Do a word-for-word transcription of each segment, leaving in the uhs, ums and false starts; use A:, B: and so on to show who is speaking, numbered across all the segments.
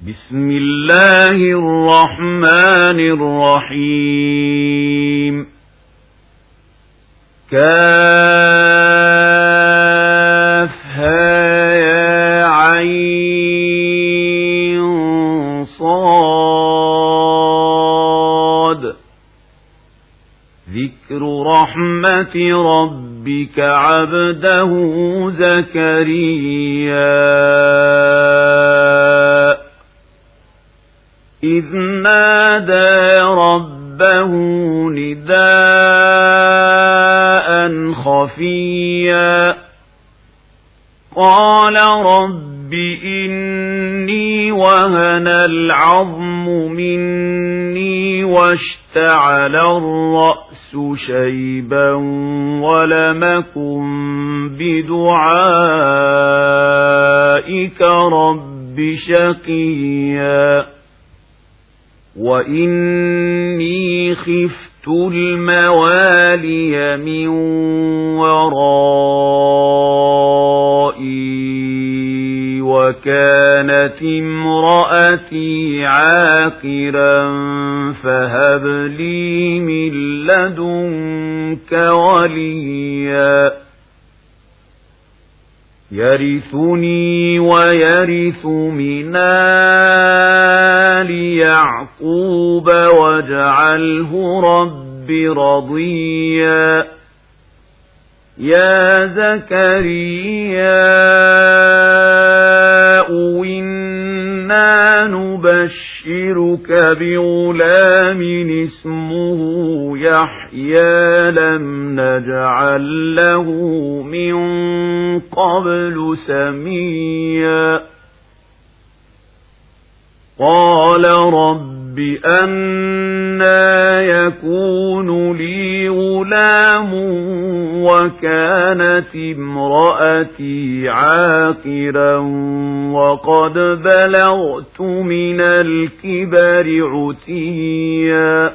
A: بسم الله الرحمن الرحيم كافها يا عين صاد ذكر رحمة ربك عبده زكريا إذ نادى ربه نداء خفيا قال رب إني وهن العظم مني واشتعل الرأس شيبا ولم أكن بدعائك رب شقيا وإني خفت الموالي من ورائي وكانت امرأتي عاقرا فهب لي من لدنك وليا يرثني ويرث من آل يعقوب واجعله رب رضيا يا زكريا إنا نبشرك بغلام اسمه يحيى لم نجعل له من قبل سميا قال رب أنى يكون لي غلام وكانت امرأتي عاقرا وقد بلغت من الكبر عتيا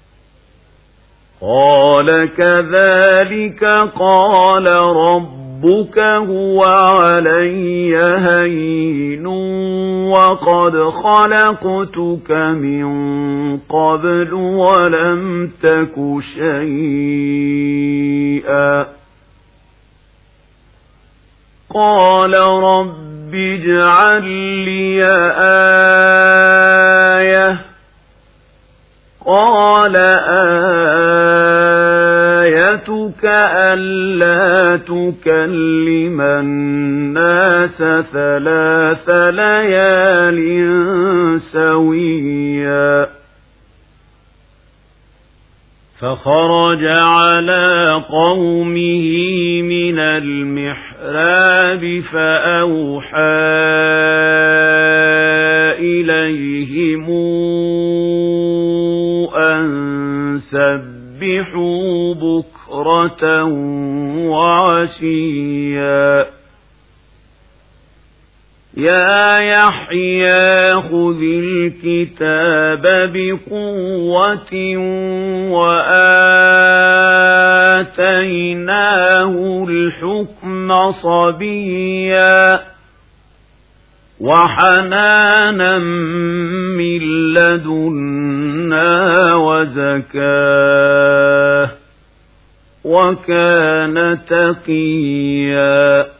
A: قال كذلك قال ربك هو علي هين وقد خلقتك من قبل ولم تك شيئا قال رب اجعل لي آية قال آيتك ألا تكلم الناس ثلاث ليال سويا فخرج على قومه من المحراب فأوحى إليهم أن سبحوا بكرة وعشيا يا يحيى خذ الكتاب بقوة وآتيناه الحكم صبيا وحنانا من لدنا وزكاه وكان تقيا